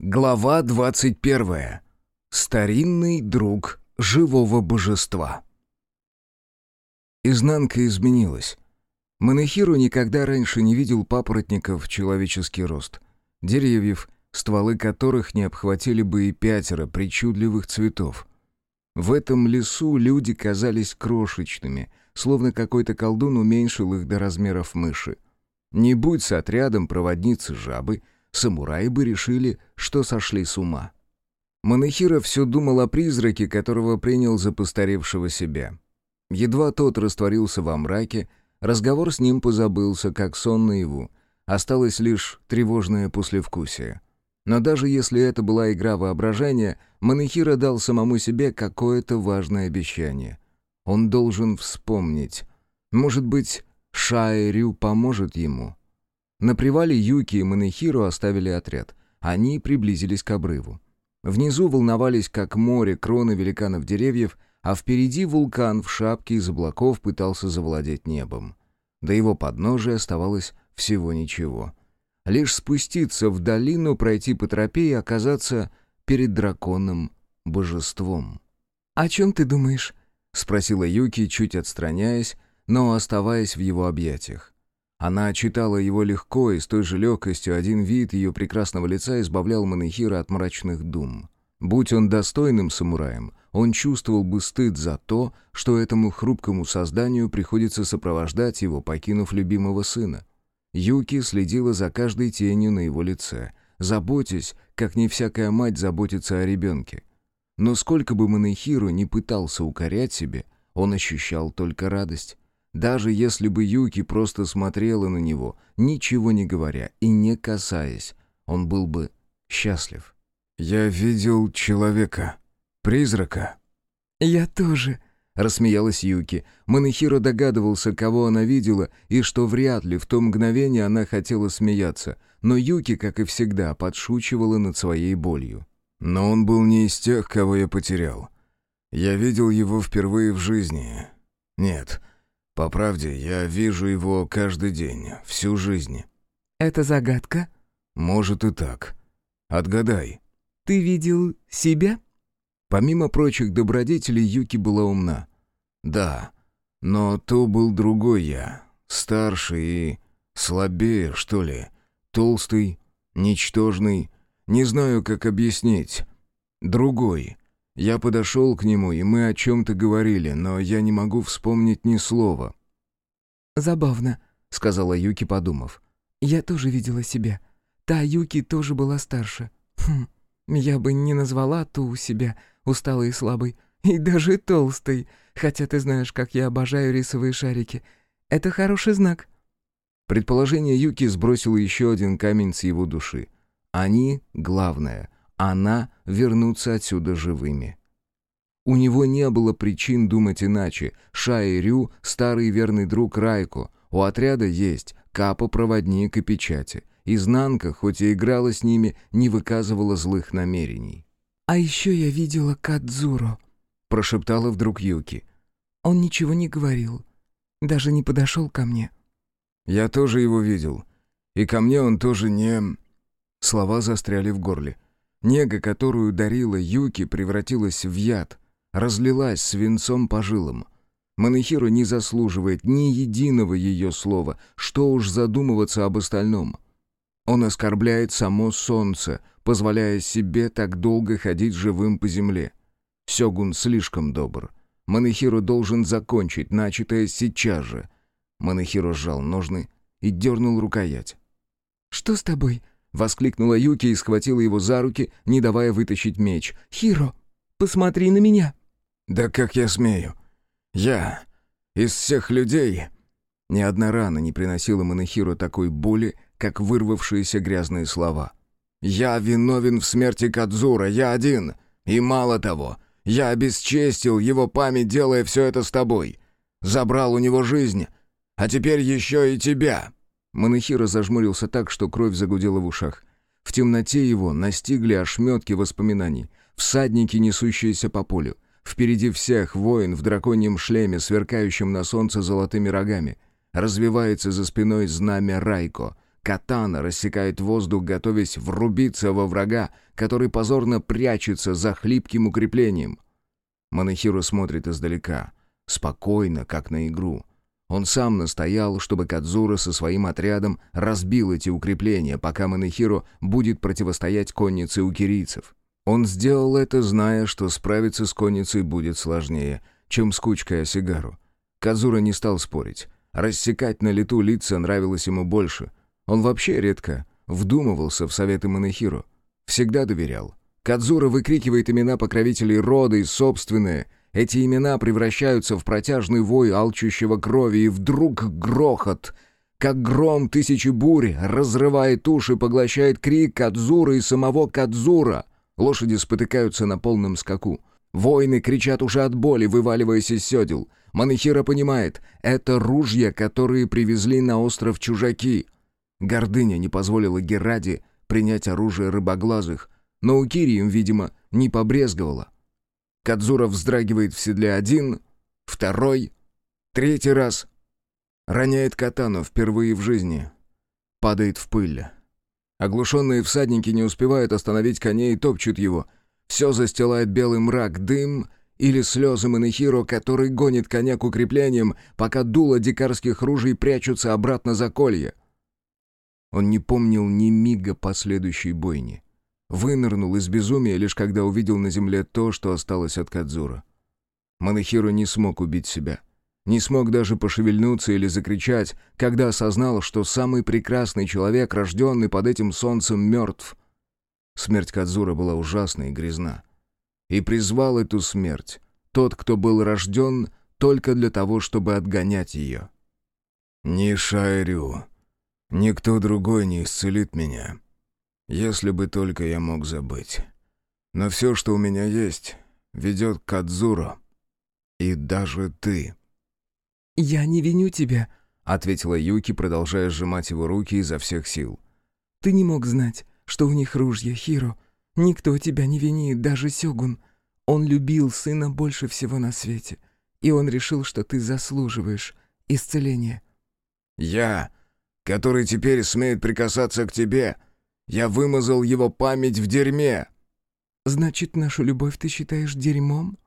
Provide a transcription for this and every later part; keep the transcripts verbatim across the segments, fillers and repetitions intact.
Глава двадцать первая. Старинный друг живого божества. Изнанка изменилась. Манэхиру никогда раньше не видел папоротников в человеческий рост. Деревьев, стволы которых не обхватили бы и пятеро причудливых цветов. В этом лесу люди казались крошечными, словно какой-то колдун уменьшил их до размеров мыши. Не будь с отрядом проводницы жабы, самураи бы решили, что сошли с ума. Манэхиро все думал о призраке, которого принял за постаревшего себя. Едва тот растворился во мраке, разговор с ним позабылся, как сон наяву. Осталось лишь тревожное послевкусие. Но даже если это была игра воображения, Манэхиро дал самому себе какое-то важное обещание. Он должен вспомнить. Может быть, Шаэ-рю поможет ему. На привале Юки и Манэхиро оставили отряд. Они приблизились к обрыву. Внизу волновались, как море, кроны великанов деревьев, а впереди вулкан в шапке из облаков пытался завладеть небом. До его подножия оставалось всего ничего. Лишь спуститься в долину, пройти по тропе и оказаться перед драконом-божеством. «О чем ты думаешь?» — спросила Юки, чуть отстраняясь, но оставаясь в его объятиях. Она читала его легко, и с той же легкостью один вид ее прекрасного лица избавлял Манэхиро от мрачных дум. Будь он достойным самураем, он чувствовал бы стыд за то, что этому хрупкому созданию приходится сопровождать его, покинув любимого сына. Юки следила за каждой тенью на его лице, заботясь, как не всякая мать заботится о ребенке. Но сколько бы Манэхиро ни пытался укорять себе, он ощущал только радость. Даже если бы Юки просто смотрела на него, ничего не говоря и не касаясь, он был бы счастлив. «Я видел человека, призрака». «Я тоже», — рассмеялась Юки. Манэхиро догадывался, кого она видела, и что вряд ли в то мгновение она хотела смеяться, но Юки, как и всегда, подшучивала над своей болью. «Но он был не из тех, кого я потерял. Я видел его впервые в жизни. Нет, по правде, я вижу его каждый день, всю жизнь». «Это загадка?» «Может и так. Отгадай». «Ты видел себя?» Помимо прочих добродетелей, Юки была умна. «Да, но то был другой я, старше и слабее, что ли, толстый, ничтожный, не знаю, как объяснить. Другой. Я подошел к нему, и мы о чем-то говорили, но я не могу вспомнить ни слова». «Забавно», — сказала Юки, подумав. «Я тоже видела себя. Та Юки тоже была старше. Хм, я бы не назвала ту себя усталой и слабой, и даже толстой, хотя ты знаешь, как я обожаю рисовые шарики. Это хороший знак». Предположение Юки сбросило еще один камень с его души. Они — главное. Она — вернуться отсюда живыми. У него не было причин думать иначе. Шаэ-рю — старый верный друг Райко. У отряда есть Капо-проводник и печати. Изнанка, хоть и играла с ними, не выказывала злых намерений. «А еще я видела Кадзуро», — прошептала вдруг Юки. «Он ничего не говорил, даже не подошел ко мне». «Я тоже его видел. И ко мне он тоже не...» Слова застряли в горле. Нега, которую дарила Юки, превратилась в яд, разлилась свинцом по жилам. Манэхиро не заслуживает ни единого ее слова, что уж задумываться об остальном. Он оскорбляет само солнце, позволяя себе так долго ходить живым по земле. Сёгун слишком добр. Манэхиро должен закончить начатое сейчас же. Манэхиро сжал ножны и дернул рукоять. «Что с тобой?» — воскликнула Юки и схватила его за руки, не давая вытащить меч. «Хиро, посмотри на меня!» «Да как я смею? Я из всех людей...» Ни одна рана не приносила Манэхиро такой боли, как вырвавшиеся грязные слова. «Я виновен в смерти Кадзуро, я один. И мало того, я обесчестил его память, делая все это с тобой. Забрал у него жизнь, а теперь еще и тебя». Манэхиро зажмурился так, что кровь загудела в ушах. В темноте его настигли ошметки воспоминаний, всадники, несущиеся по полю. Впереди всех воин в драконьем шлеме, сверкающем на солнце золотыми рогами. Развивается за спиной знамя Райко. Катана рассекает воздух, готовясь врубиться во врага, который позорно прячется за хлипким укреплением. Манэхиро смотрит издалека, спокойно, как на игру. Он сам настоял, чтобы Кадзура со своим отрядом разбил эти укрепления, пока Манэхиро будет противостоять коннице укирийцев. Он сделал это, зная, что справиться с конницей будет сложнее, чем с кучкой осигару. Кадзура не стал спорить. Рассекать на лету лица нравилось ему больше. Он вообще редко вдумывался в советы Манэхиро. Всегда доверял. Кадзура выкрикивает имена покровителей рода и собственные. Эти имена превращаются в протяжный вой алчущего крови, и вдруг грохот, как гром тысячи бурь, разрывает уши, поглощает крик Кадзура и самого Кадзура. Лошади спотыкаются на полном скаку. Воины кричат уже от боли, вываливаясь из седел. Манэхиро понимает, это ружья, которые привезли на остров чужаки. Гордыня не позволила Гераде принять оружие рыбоглазых, но Укири им, видимо, не побрезговала. Кадзура вздрагивает в седле один, второй, третий раз. Роняет катану впервые в жизни. Падает в пыль. Оглушенные всадники не успевают остановить коней и топчут его. Все застилает белый мрак, дым или слезы Манэхиро, который гонит коня к укреплениям, пока дула дикарских ружей прячутся обратно за колья. Он не помнил ни мига последующей бойни. Вынырнул из безумия, лишь когда увидел на земле то, что осталось от Кадзура. Манэхиро не смог убить себя. Не смог даже пошевельнуться или закричать, когда осознал, что самый прекрасный человек, рожденный под этим солнцем, мертв. Смерть Кадзура была ужасна и грязна. И призвал эту смерть тот, кто был рожден только для того, чтобы отгонять ее. «Не Шайрю. Никто другой не исцелит меня. Если бы только я мог забыть. Но все, что у меня есть, ведет к Кадзуру. И даже ты». «Я не виню тебя», — ответила Юки, продолжая сжимать его руки изо всех сил. «Ты не мог знать, что у них ружья, Хиро. Никто тебя не винит, даже Сёгун. Он любил сына больше всего на свете, и он решил, что ты заслуживаешь исцеления». «Я, который теперь смеет прикасаться к тебе, я вымазал его память в дерьме». «Значит, нашу любовь ты считаешь дерьмом?»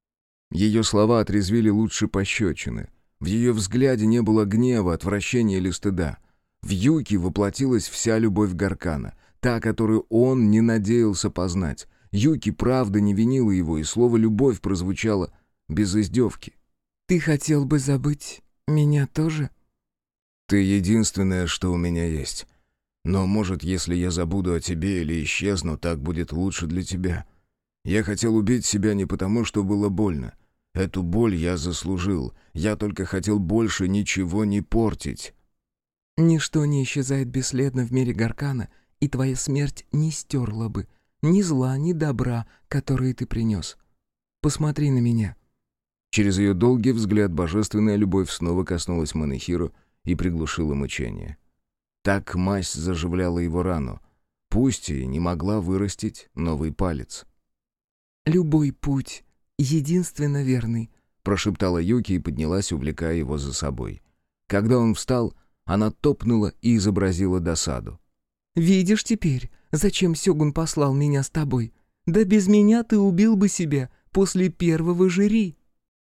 Ее слова отрезвили лучше пощечины. В ее взгляде не было гнева, отвращения или стыда. В Юке воплотилась вся любовь Гаркана, та, которую он не надеялся познать. Юки правда не винила его, и слово «любовь» прозвучало без издевки. «Ты хотел бы забыть меня тоже?» «Ты единственное, что у меня есть. Но, может, если я забуду о тебе или исчезну, так будет лучше для тебя. Я хотел убить себя не потому, что было больно. Эту боль я заслужил. Я только хотел больше ничего не портить». «Ничто не исчезает бесследно в мире Гаркана, и твоя смерть не стерла бы ни зла, ни добра, которые ты принес. Посмотри на меня». Через ее долгий взгляд божественная любовь снова коснулась Манэхиро и приглушила мучение. Так мазь заживляла его рану, пусть и не могла вырастить новый палец. «Любой путь единственно верный», — прошептала Юки и поднялась, увлекая его за собой. Когда он встал, она топнула и изобразила досаду. «Видишь теперь, зачем Сёгун послал меня с тобой? Да без меня ты убил бы себя после первого жюри».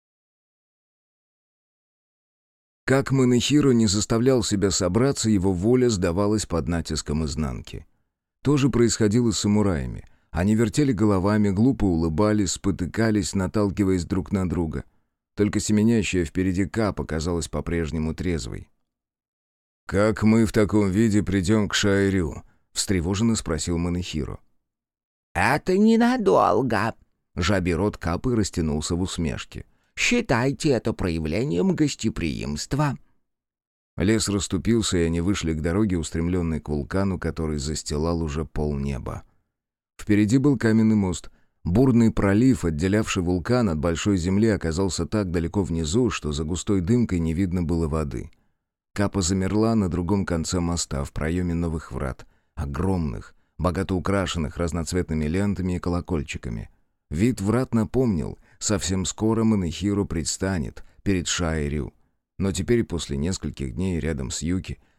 Как Манэхиро не заставлял себя собраться, его воля сдавалась под натиском изнанки. То же происходило с самураями. Они вертели головами, глупо улыбались, спотыкались, наталкиваясь друг на друга. Только семенящая впереди Ка показалась по-прежнему трезвой. «Как мы в таком виде придем к Шайрю?» — встревоженно спросил Манэхиро. «Это ненадолго», — жабий рот Капы растянулся в усмешке. «Считайте это проявлением гостеприимства». Лес расступился, и они вышли к дороге, устремленной к вулкану, который застилал уже полнеба. Впереди был каменный мост. Бурный пролив, отделявший вулкан от большой земли, оказался так далеко внизу, что за густой дымкой не видно было воды. Капа замерла на другом конце моста, в проеме новых врат, огромных, богато украшенных разноцветными лентами и колокольчиками. Вид врат напомнил, совсем скоро Манэхиро предстанет перед Шайрю. Но теперь, после нескольких дней рядом с Юки,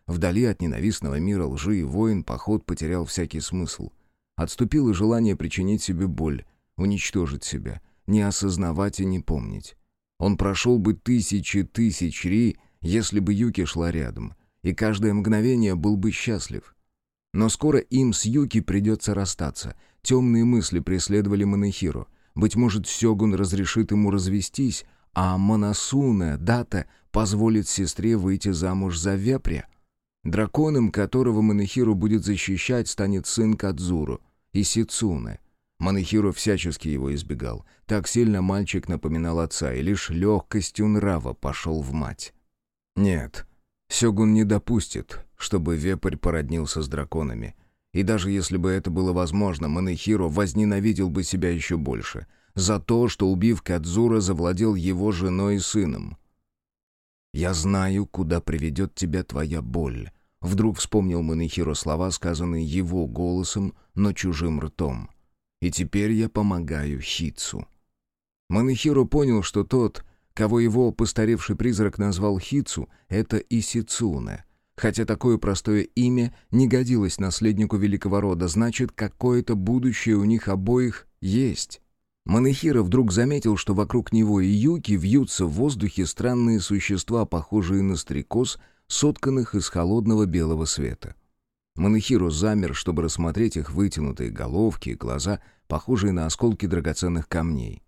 Вдали от ненавистного мира лжи и войн поход потерял всякий смысл. Отступило желание причинить себе боль, уничтожить себя, не осознавать и не помнить. Он прошел бы тысячи тысяч ри, если бы Юки шла рядом, и каждое мгновение был бы счастлив. Но скоро им с Юки придется расстаться. Темные мысли преследовали Манэхиро. Быть может, Сёгун разрешит ему развестись, а Манасуне Дата позволит сестре выйти замуж за вепря. Драконом, которого Манэхиро будет защищать, станет сын Кадзуру, Исицуне. Манэхиро всячески его избегал. Так сильно мальчик напоминал отца, и лишь легкостью нрава пошел в мать. Нет, Сёгун не допустит, чтобы вепрь породнился с драконами. И даже если бы это было возможно, Манэхиро возненавидел бы себя еще больше за то, что, убив Кадзура, завладел его женой и сыном. «Я знаю, куда приведет тебя твоя боль», — вдруг вспомнил Манэхиро слова, сказанные его голосом, но чужим ртом. «И теперь я помогаю Хитсу». Манэхиро понял, что тот, кого его постаревший призрак назвал Хитсу, это Исицуне. Хотя такое простое имя не годилось наследнику великого рода, значит, какое-то будущее у них обоих есть. Манэхиро вдруг заметил, что вокруг него и Юки вьются в воздухе странные существа, похожие на стрекоз, сотканных из холодного белого света. Манэхиро замер, чтобы рассмотреть их вытянутые головки и глаза, похожие на осколки драгоценных камней.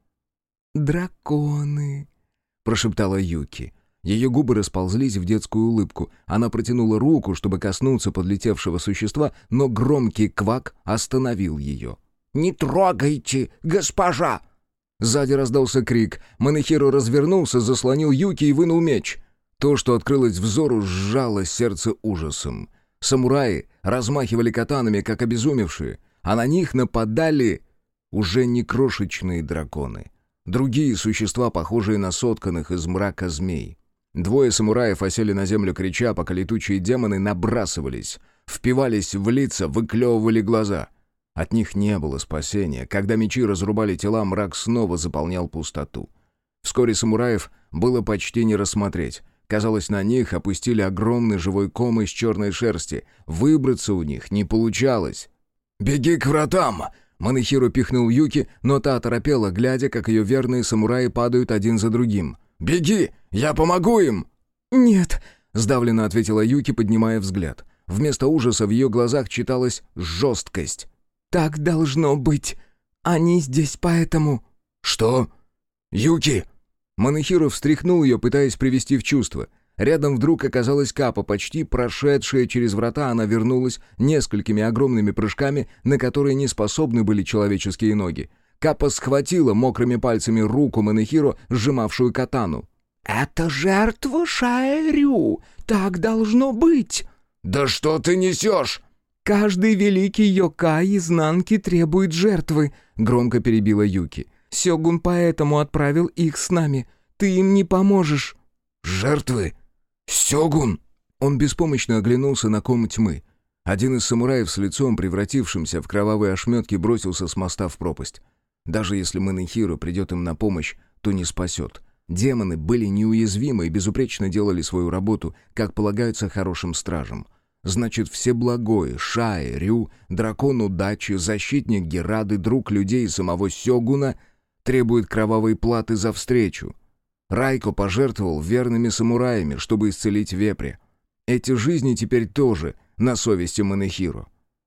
«Драконы!» — прошептала Юки. Ее губы расползлись в детскую улыбку. Она протянула руку, чтобы коснуться подлетевшего существа, но громкий квак остановил ее. «Не трогайте, госпожа!» Сзади раздался крик. Манэхиро развернулся, заслонил Юки и вынул меч. То, что открылось взору, сжало сердце ужасом. Самураи размахивали катанами, как обезумевшие, а на них нападали уже не крошечные драконы. Другие существа, похожие на сотканных из мрака змей. Двое самураев осели на землю крича, пока летучие демоны набрасывались, впивались в лица, выклевывали глаза. От них не было спасения. Когда мечи разрубали тела, мрак снова заполнял пустоту. Вскоре самураев было почти не рассмотреть. Казалось, на них опустили огромный живой ком из черной шерсти. Выбраться у них не получалось. «Беги к вратам!» Манэхиро пихнул Юки, но та оторопела, глядя, как ее верные самураи падают один за другим. «Беги! Я помогу им!» «Нет!» — сдавленно ответила Юки, поднимая взгляд. Вместо ужаса в ее глазах читалась жесткость. «Так должно быть. Они здесь поэтому...» «Что? Юки!» Манэхиро встряхнул ее, пытаясь привести в чувство. Рядом вдруг оказалась Капа, почти прошедшая через врата, она вернулась несколькими огромными прыжками, на которые не способны были человеческие ноги. Капа схватила мокрыми пальцами руку Манэхиро, сжимавшую катану. «Это жертва Шаэрю! Так должно быть!» «Да что ты несешь?» «Каждый великий йокай изнанки требует жертвы», — громко перебила Юки. «Сёгун поэтому отправил их с нами. Ты им не поможешь». «Жертвы? Сёгун!» Он беспомощно оглянулся на ком тьмы. Один из самураев с лицом, превратившимся в кровавые ошметки, бросился с моста в пропасть. Даже если Манэхиро придет им на помощь, то не спасет. Демоны были неуязвимы и безупречно делали свою работу, как полагается хорошим стражам. Значит, Всеблагой, Шаэ, Рю, дракон удачи, защитник Герады, друг людей и самого Сёгуна требует кровавой платы за встречу. Райко пожертвовал верными самураями, чтобы исцелить вепря. Эти жизни теперь тоже на совести Манэхиро.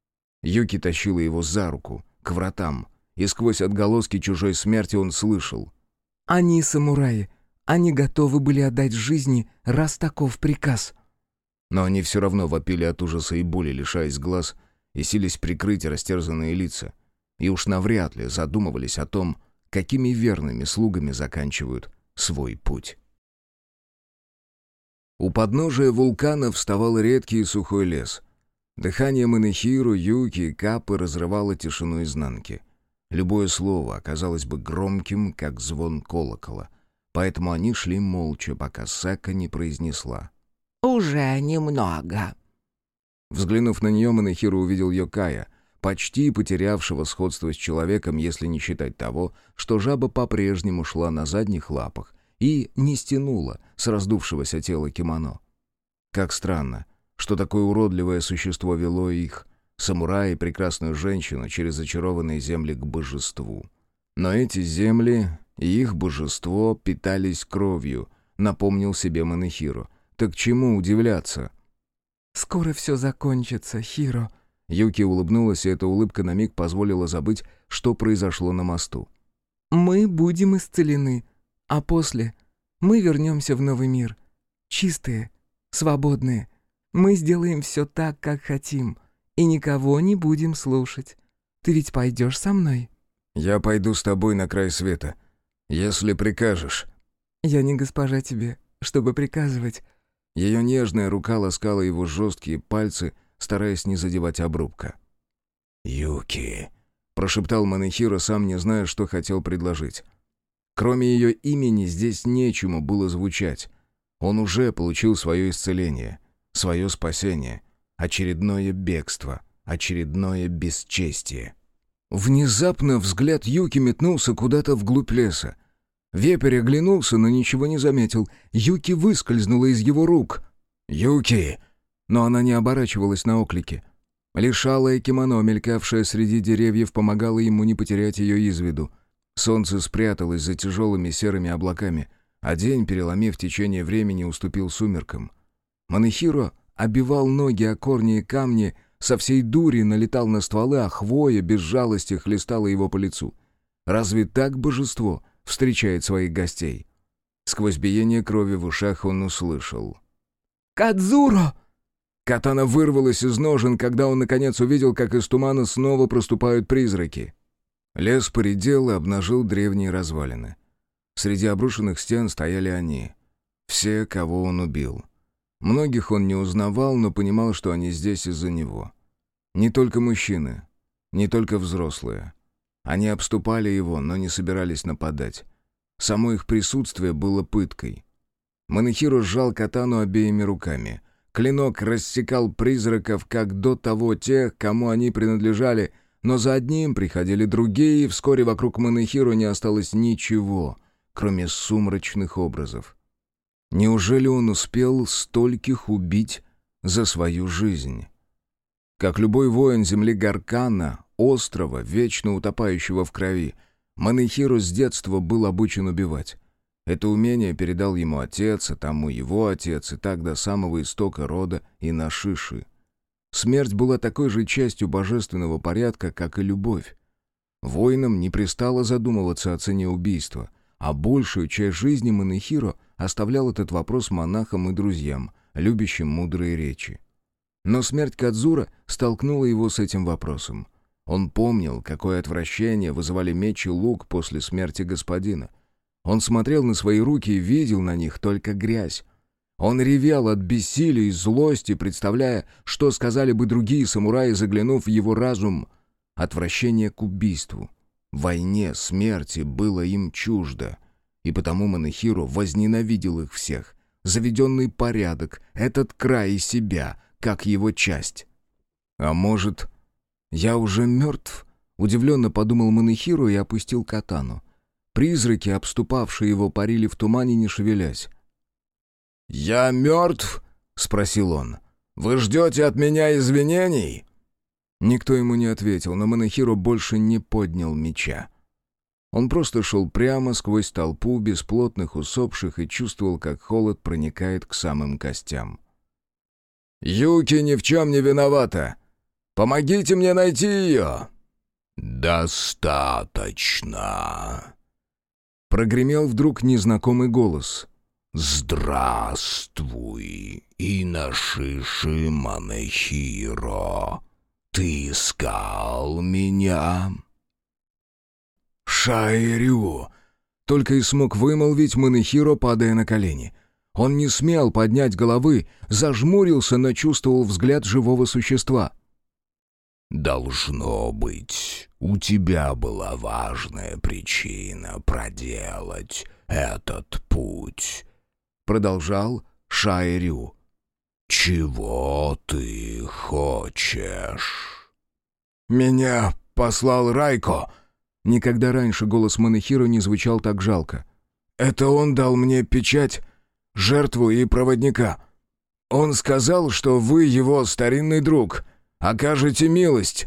Юки тащила его за руку, к вратам, и сквозь отголоски чужой смерти он слышал. «Они самураи. Они готовы были отдать жизни, раз таков приказ». Но они все равно вопили от ужаса и боли, лишаясь глаз, и сились прикрыть растерзанные лица. И уж навряд ли задумывались о том, какими верными слугами заканчивают свой путь. У подножия вулкана вставал редкий и сухой лес. Дыхание Манэхиро, Юки и Капы разрывало тишину изнанки. Любое слово оказалось бы громким, как звон колокола. Поэтому они шли молча, пока Сека не произнесла: «Уже немного». Взглянув на нее, Манэхиро увидел Йокая, почти потерявшего сходство с человеком, если не считать того, что жаба по-прежнему шла на задних лапах и не стянула с раздувшегося тела кимоно. Как странно, что такое уродливое существо вело их, самурая и прекрасную женщину, через зачарованные земли к божеству. Но эти земли и их божество питались кровью, напомнил себе Манэхиро. Так чему удивляться? «Скоро все закончится, Хиро». Юки улыбнулась, и эта улыбка на миг позволила забыть, что произошло на мосту. «Мы будем исцелены, а после мы вернемся в новый мир. Чистые, свободные. Мы сделаем все так, как хотим, и никого не будем слушать. Ты ведь пойдешь со мной?» «Я пойду с тобой на край света, если прикажешь». «Я не госпожа тебе, чтобы приказывать». Ее нежная рука ласкала его жесткие пальцы, стараясь не задевать обрубка. «Юки», — прошептал Манэхиро, сам не зная, что хотел предложить. Кроме ее имени здесь нечему было звучать. Он уже получил свое исцеление, свое спасение, очередное бегство, очередное бесчестие. Внезапно взгляд Юки метнулся куда-то вглубь леса. Вепрь оглянулся, но ничего не заметил. Юки выскользнула из его рук. «Юки!» Но она не оборачивалась на оклики. Лишь алое кимоно, мелькавшее среди деревьев, помогало ему не потерять ее из виду. Солнце спряталось за тяжелыми серыми облаками, а день, переломив течение времени, уступил сумеркам. Манэхиро обивал ноги о корни и камни, со всей дури налетал на стволы, а хвоя без жалости хлестала его по лицу. Разве так божество встречает своих гостей? Сквозь биение крови в ушах он услышал: «Кадзуро!» Катана вырвалась из ножен, когда он наконец увидел, как из тумана снова проступают призраки. Лес поредел и обнажил древние развалины. Среди обрушенных стен стояли они. Все, кого он убил. Многих он не узнавал, но понимал, что они здесь из-за него. Не только мужчины, не только взрослые. Они обступали его, но не собирались нападать. Само их присутствие было пыткой. Манэхиро сжал катану обеими руками. Клинок рассекал призраков, как до того тех, кому они принадлежали, но за одним приходили другие, и вскоре вокруг Манэхиро не осталось ничего, кроме сумрачных образов. Неужели он успел стольких убить за свою жизнь? Как любой воин земли Гаркана, острова, вечно утопающего в крови, Манэхиро с детства был обучен убивать. Это умение передал ему отец, а тому его отец, и так до самого истока рода Инашиши. Смерть была такой же частью божественного порядка, как и любовь. Воинам не пристало задумываться о цене убийства, а большую часть жизни Манэхиро оставлял этот вопрос монахам и друзьям, любящим мудрые речи. Но смерть Кадзуро столкнула его с этим вопросом. Он помнил, какое отвращение вызывали меч и лук после смерти господина. Он смотрел на свои руки и видел на них только грязь. Он ревел от бессилия и злости, представляя, что сказали бы другие самураи, заглянув в его разум. Отвращение к убийству, войне, смерти было им чуждо. И потому Манэхиро возненавидел их всех. Заведенный порядок, этот край и себя, как его часть. «А может, я уже мертв?» — удивленно подумал Манэхиро и опустил катану. Призраки, обступавшие его, парили в тумане, не шевелясь. «Я мертв?» — спросил он. «Вы ждете от меня извинений?» Никто ему не ответил, но Манэхиро больше не поднял меча. Он просто шел прямо сквозь толпу бесплотных усопших и чувствовал, как холод проникает к самым костям. «Юки ни в чем не виновата! Помогите мне найти ее!» «Достаточно!» Прогремел вдруг незнакомый голос. «Здравствуй, Инашиши Манэхиро! Ты искал меня?» «Шаирю!» Только и смог вымолвить Манэхиро, падая на колени. Он не смел поднять головы, зажмурился, но чувствовал взгляд живого существа. «Должно быть, у тебя была важная причина проделать этот путь», — продолжал Шаирю. «Чего ты хочешь?» «Меня послал Райко!» Никогда раньше голос Манэхиро не звучал так жалко. «Это он дал мне печать, жертву и проводника». Он сказал, что вы его старинный друг. Окажете милость».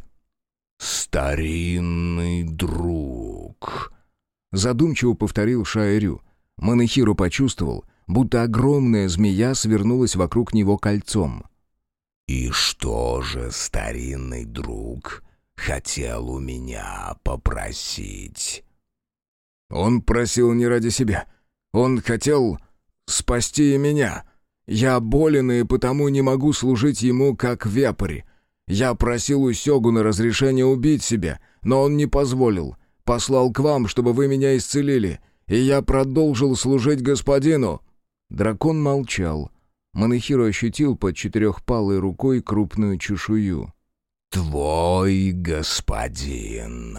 «Старинный друг», — задумчиво повторил Шаэрю. Манэхиро почувствовал, будто огромная змея свернулась вокруг него кольцом. «И что же старинный друг хотел у меня попросить?» «Он просил не ради себя. Он хотел спасти и меня. Я болен и потому не могу служить ему как вепрь. Я просил у Сёгуна разрешения убить себя, но он не позволил. Послал к вам, чтобы вы меня исцелили, и я продолжил служить господину». Дракон молчал. Манэхиро ощутил под четырехпалой рукой крупную чешую. «Твой господин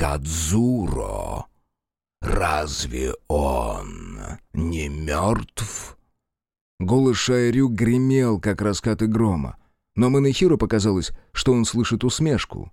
Кадзуро, разве он не мертв?» Голос Шаэрю гремел, как раскаты грома, но Манэхиро показалось, что он слышит усмешку.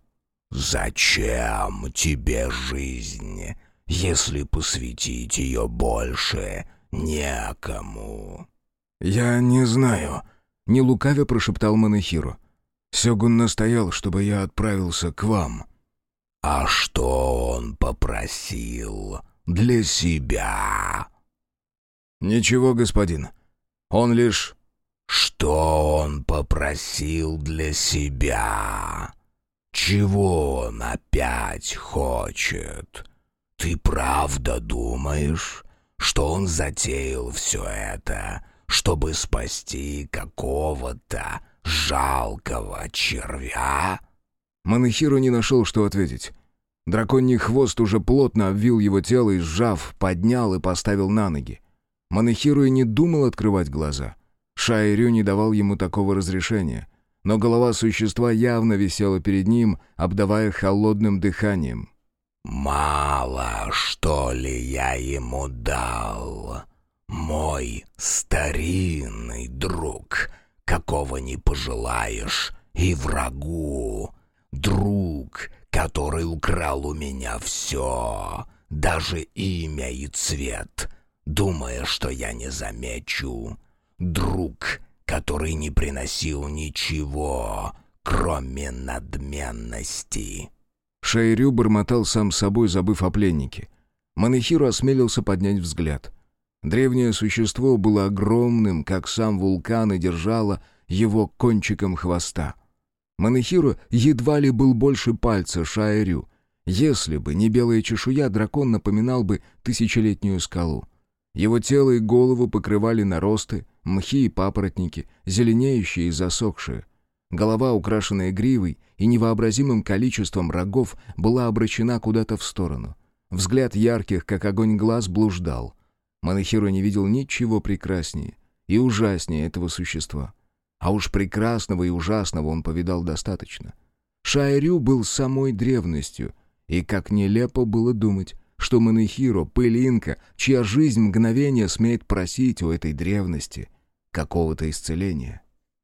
«Зачем тебе жизнь, если посвятить ее больше некому?» «Я не знаю», — не лукавя прошептал Манэхиро. «Сёгун настоял, чтобы я отправился к вам». «А что он попросил для себя?» «Ничего, господин. Он лишь...» «Что он попросил для себя? Чего он опять хочет? Ты правда думаешь, что он затеял все это, чтобы спасти какого-то жалкого червя?» Манэхиро не нашел, что ответить. Драконий хвост уже плотно обвил его тело и, сжав, поднял и поставил на ноги. Манэхиро и не думал открывать глаза. Шаэрю не давал ему такого разрешения, но голова существа явно висела перед ним, обдавая холодным дыханием. «Мало, что ли, я ему дал, мой старинный друг, какого не пожелаешь, и врагу, друг, который украл у меня все, даже имя и цвет, думая, что я не замечу, друг, который не приносил ничего, кроме надменности». Шаэрю бормотал сам с собой, забыв о пленнике. Манэхиро осмелился поднять взгляд. Древнее существо было огромным, как сам вулкан, и держало его кончиком хвоста. Манэхиро едва ли был больше пальца Шаэрю. Если бы не белая чешуя, дракон напоминал бы тысячелетнюю скалу. Его тело и голову покрывали наросты, мхи и папоротники, зеленеющие и засохшие. Голова, украшенная гривой и невообразимым количеством рогов, была обращена куда-то в сторону. Взгляд ярких, как огонь, глаз блуждал. Манэхиро не видел ничего прекраснее и ужаснее этого существа. А уж прекрасного и ужасного он повидал достаточно. Шаэрю был самой древностью, и как нелепо было думать, что Манэхиро — пылинка, чья жизнь мгновение смеет просить у этой древности какого-то исцеления.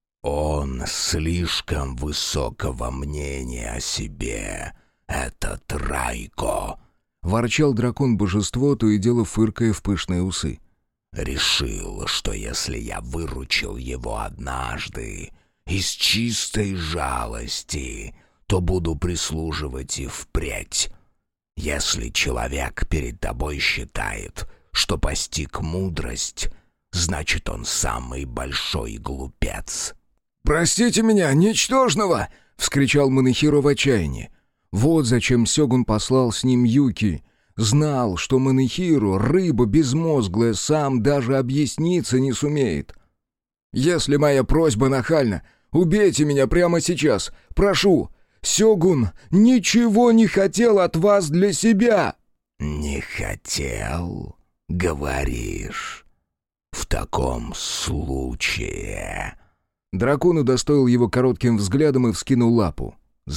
«Он слишком высокого мнения о себе, этот Райко», — ворчал дракон-божество, то и дело фыркая в пышные усы. «Решил, что если я выручил его однажды из чистой жалости, то буду прислуживать и впредь. Если человек перед тобой считает, что постиг мудрость, значит, он самый большой глупец». «Простите меня, ничтожного!» — вскричал Манэхиро в отчаянии. Вот зачем Сёгун послал с ним Юки. Знал, что Манэхиро, рыба безмозглая, сам даже объясниться не сумеет. «Если моя просьба нахальна, убейте меня прямо сейчас. Прошу, Сёгун ничего не хотел от вас для себя». «Не хотел, говоришь? В таком случае...» Дракон удостоил его коротким взглядом и вскинул лапу.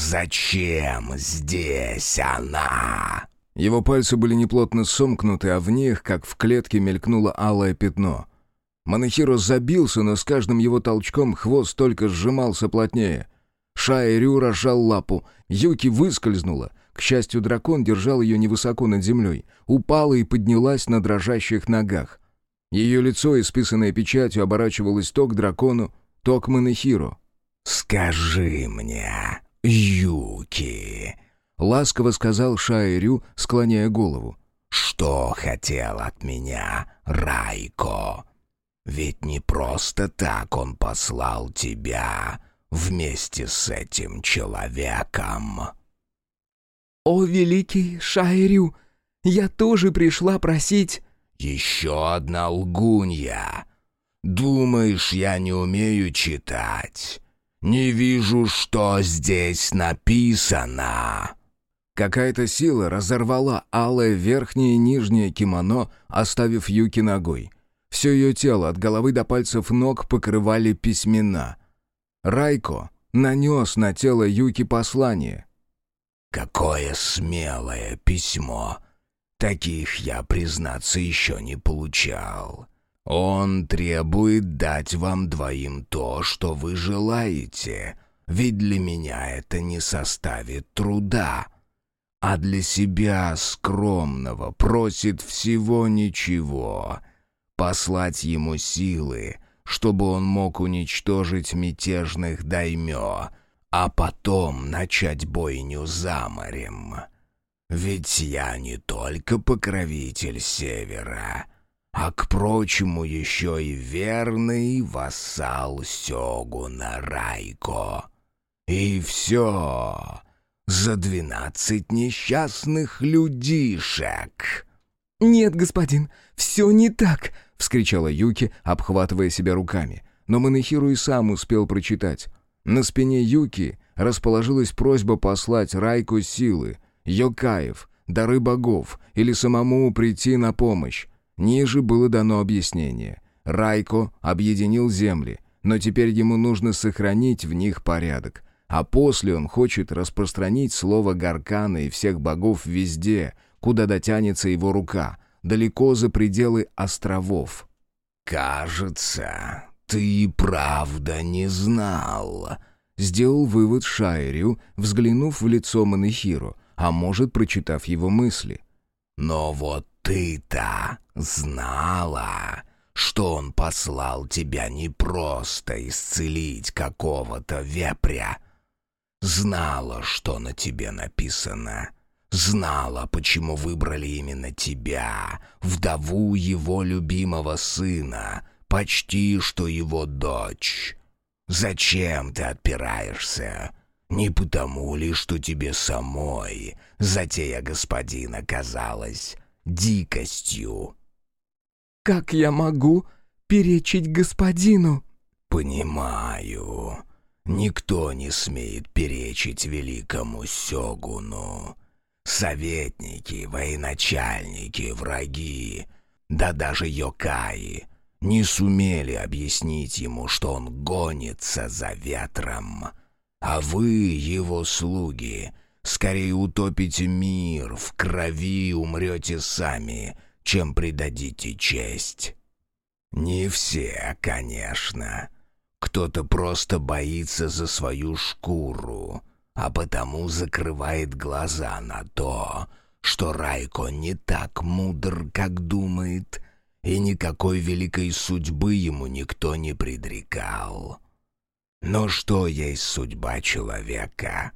«Зачем здесь она?» Его пальцы были неплотно сомкнуты, а в них, как в клетке, мелькнуло алое пятно. Манэхиро забился, но с каждым его толчком хвост только сжимался плотнее. Шаэрю разжал лапу, Юки выскользнула. К счастью, дракон держал ее невысоко над землей, упала и поднялась на дрожащих ногах. Ее лицо, исписанное печатью, оборачивалось то к дракону, то к Манэхиро. «Скажи мне, Юки», — ласково сказал Шаэ-рю, склоняя голову. «Что хотел от меня Райко? Ведь не просто так он послал тебя вместе с этим человеком». «О, великий Шаэ-рю, я тоже пришла просить...» «Еще одна лгунья. Думаешь, я не умею читать? Не вижу, что здесь написано». Какая-то сила разорвала алое верхнее и нижнее кимоно, оставив Юки ногой. Все ее тело от головы до пальцев ног покрывали письмена. Райко нанес на тело Юки послание. «Какое смелое письмо! Таких я, признаться, еще не получал. Он требует дать вам двоим то, что вы желаете, ведь для меня это не составит труда. А для себя скромного просит всего ничего — послать ему силы, чтобы он мог уничтожить мятежных даймё, а потом начать бойню за морем. Ведь я не только покровитель Севера, а, к прочему, еще и верный вассал сёгуна Райко. И все за двенадцать несчастных людишек». «Нет, господин, все не так!» — вскричала Юки, обхватывая себя руками. Но Манэхиро и сам успел прочитать. На спине Юки расположилась просьба послать Райко силы, йокаев, дары богов или самому прийти на помощь. Ниже было дано объяснение. Райко объединил земли, но теперь ему нужно сохранить в них порядок. А после он хочет распространить слово Гаркана и всех богов везде, куда дотянется его рука, далеко за пределы островов. «Кажется, ты и правда не знал», — сделал вывод Шаэ-рю, взглянув в лицо Манэхиро, а может, прочитав его мысли. «Но вот ты-то знала, что он послал тебя не просто исцелить какого-то вепря. Знала, что на тебе написано. Знала, почему выбрали именно тебя, вдову его любимого сына, почти что его дочь. Зачем ты отпираешься? Не потому ли, что тебе самой затея господина казалась дикостью?» «Как я могу перечить господину?» «Понимаю. Никто не смеет перечить великому сёгуну. Советники, военачальники, враги, да даже йокаи не сумели объяснить ему, что он гонится за ветром. А вы, его слуги, скорее утопите мир, в крови умрете сами, чем предадите честь. Не все, конечно. Кто-то просто боится за свою шкуру, а потому закрывает глаза на то, что Райко не так мудр, как думает, и никакой великой судьбы ему никто не предрекал. Но что есть судьба человека?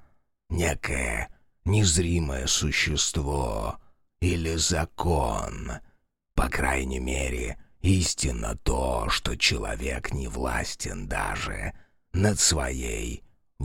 Некое незримое существо или закон? По крайней мере, истинно то, что человек не властен даже над своей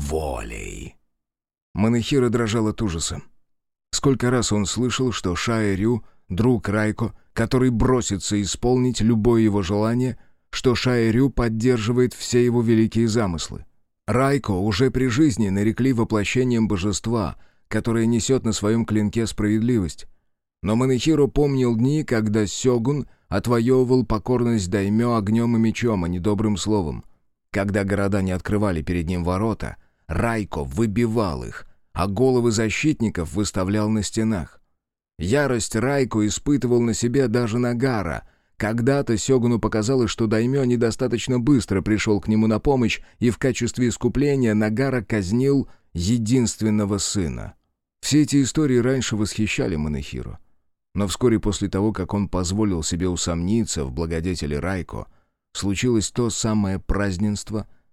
волей». Манэхиро дрожал от ужаса. Сколько раз он слышал, что Шаэ-рю — друг Райко, который бросится исполнить любое его желание, что Шаэ-рю поддерживает все его великие замыслы. Райко уже при жизни нарекли воплощением божества, которое несет на своем клинке справедливость. Но Манэхиро помнил дни, когда сёгун отвоевывал покорность даймё огнем и мечом, а не добрым словом. Когда города не открывали перед ним ворота, Райко выбивал их, а головы защитников выставлял на стенах. Ярость Райко испытывал на себе даже Нагара. Когда-то сёгуну показалось, что даймё недостаточно быстро пришел к нему на помощь, и в качестве искупления Нагара казнил единственного сына. Все эти истории раньше восхищали Манэхиро. Но вскоре после того, как он позволил себе усомниться в благодетели Райко, случилось то самое празднество,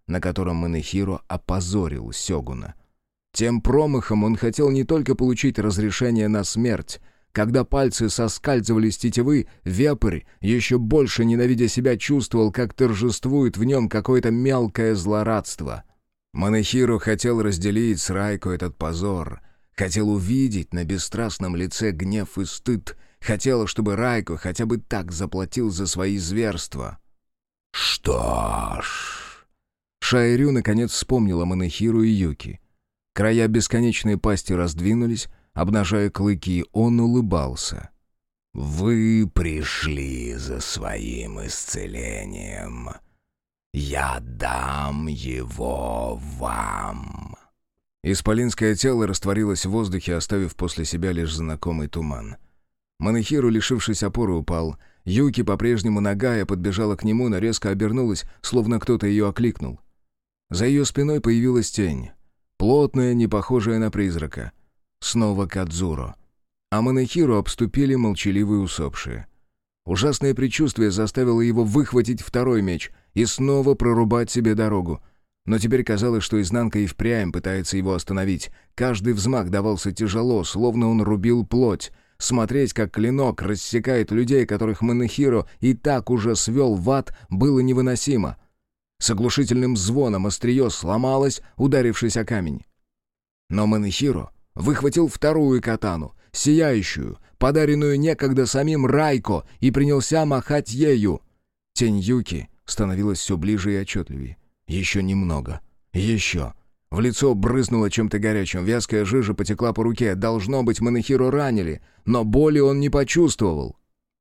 на котором Манэхиро опозорил сёгуна. Тем промахом он хотел не только получить разрешение на смерть. Когда пальцы соскальзывали с тетивы, вепрь, еще больше ненавидя себя, чувствовал, как торжествует в нем какое-то мелкое злорадство. Манэхиро хотел разделить с Райко этот позор, хотел увидеть на бесстрастном лице гнев и стыд, хотел, чтобы Райко хотя бы так заплатил за свои зверства. «Что ж...» Шаэрю наконец вспомнила Манэхиро и Юки. Края бесконечной пасти раздвинулись, обнажая клыки, он улыбался. «Вы пришли за своим исцелением. Я дам его вам». Исполинское тело растворилось в воздухе, оставив после себя лишь знакомый туман. Манэхиро, лишившись опоры, упал. Юки, по-прежнему нагая, подбежала к нему, но резко обернулась, словно кто-то ее окликнул. За ее спиной появилась тень. Плотная, не похожая на призрака. Снова Кадзуро. А Манэхиро обступили молчаливые усопшие. Ужасное предчувствие заставило его выхватить второй меч и снова прорубать себе дорогу. Но теперь казалось, что изнанка и впрямь пытается его остановить. Каждый взмах давался тяжело, словно он рубил плоть. Смотреть, как клинок рассекает людей, которых Манэхиро и так уже свел в ад, было невыносимо. С оглушительным звоном острие сломалось, ударившись о камень. Но Манэхиро выхватил вторую катану, сияющую, подаренную некогда самим Райко, и принялся махать ею. Тень Юки становилась все ближе и отчетливее. Еще немного. Еще. В лицо брызнуло чем-то горячим, вязкая жижа потекла по руке. Должно быть, Манэхиро ранили, но боли он не почувствовал.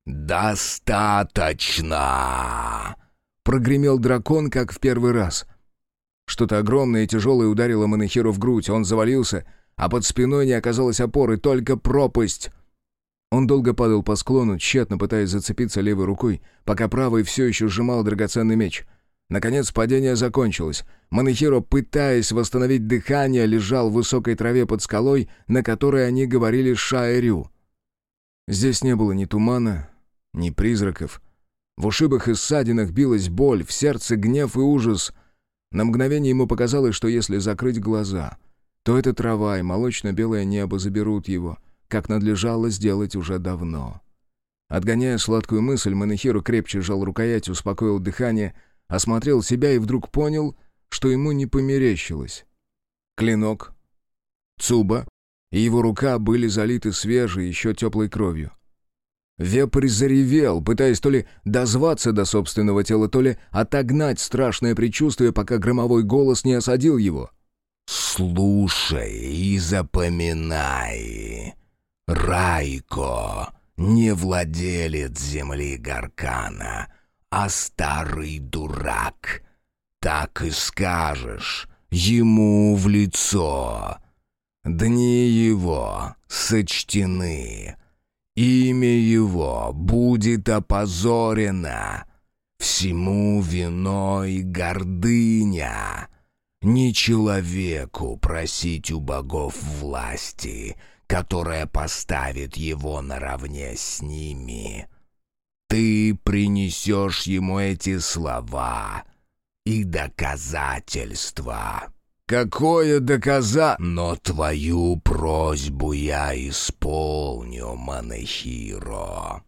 «Достаточно!» Прогремел дракон, как в первый раз. Что-то огромное и тяжелое ударило Манэхиро в грудь. Он завалился, а под спиной не оказалось опоры, только пропасть. Он долго падал по склону, тщетно пытаясь зацепиться левой рукой, пока правой все еще сжимал драгоценный меч. Наконец падение закончилось. Манэхиро, пытаясь восстановить дыхание, лежал в высокой траве под скалой, на которой они говорили Шаэрю. Здесь не было ни тумана, ни призраков. В ушибах и ссадинах билась боль, в сердце гнев и ужас. На мгновение ему показалось, что если закрыть глаза, то эта трава и молочно-белое небо заберут его, как надлежало сделать уже давно. Отгоняя сладкую мысль, Манэхиро крепче сжал рукоять, успокоил дыхание, осмотрел себя и вдруг понял, что ему не померещилось. Клинок, Цуба и его рука были залиты свежей, еще теплой кровью. Вепрь заревел, пытаясь то ли дозваться до собственного тела, то ли отогнать страшное предчувствие, пока громовой голос не осадил его. «Слушай и запоминай. Райко не владелец земли Гаркана, а старый дурак. Так и скажешь ему в лицо. Дни его сочтены». Имя его будет опозорено. Всему виной гордыня. Не человеку просить у богов власти, которая поставит его наравне с ними. Ты принесешь ему эти слова и доказательства. «Какое доказа...» «Но твою просьбу я исполню, Манэхиро.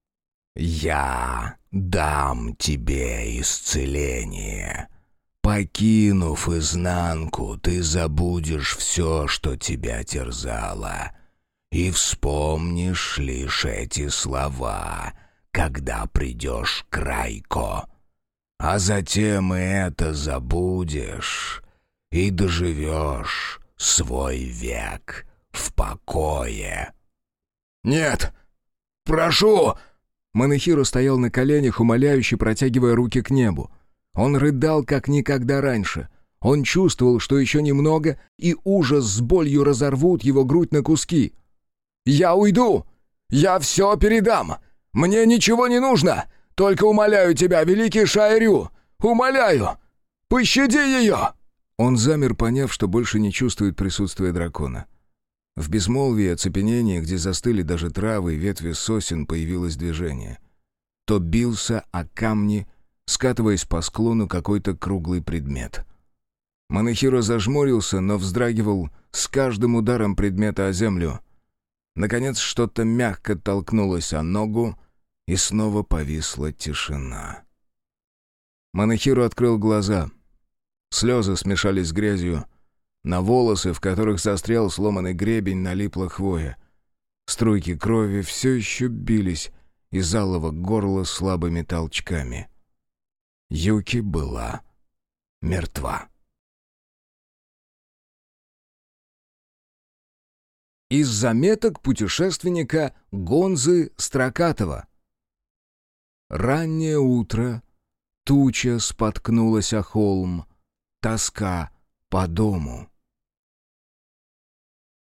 Я дам тебе исцеление. Покинув изнанку, ты забудешь все, что тебя терзало, и вспомнишь лишь эти слова, когда придешь к Райко. А затем и это забудешь, и доживешь свой век в покое». «Нет! Прошу!» Манэхиро стоял на коленях, умоляюще протягивая руки к небу. Он рыдал, как никогда раньше. Он чувствовал, что еще немного, и ужас с болью разорвут его грудь на куски. «Я уйду! Я все передам! Мне ничего не нужно! Только умоляю тебя, великий Шаэрю! Умоляю! Пощади ее!» Он замер, поняв, что больше не чувствует присутствия дракона. В безмолвии и оцепенении, где застыли даже травы и ветви сосен, появилось движение. То бился о камни, скатываясь по склону какой-то круглый предмет — Манэхиро зажмурился, но вздрагивал с каждым ударом предмета о землю. Наконец что-то мягко толкнулось о ногу, и снова повисла тишина. Манэхиро открыл глаза. Слезы смешались с грязью. На волосы, в которых застрял сломанный гребень, налипла хвоя. Струйки крови все еще бились из алого горла слабыми толчками. Юки была мертва. Из заметок путешественника Гонзы Строкатова. Раннее утро, туча споткнулась о холм, тоска по дому.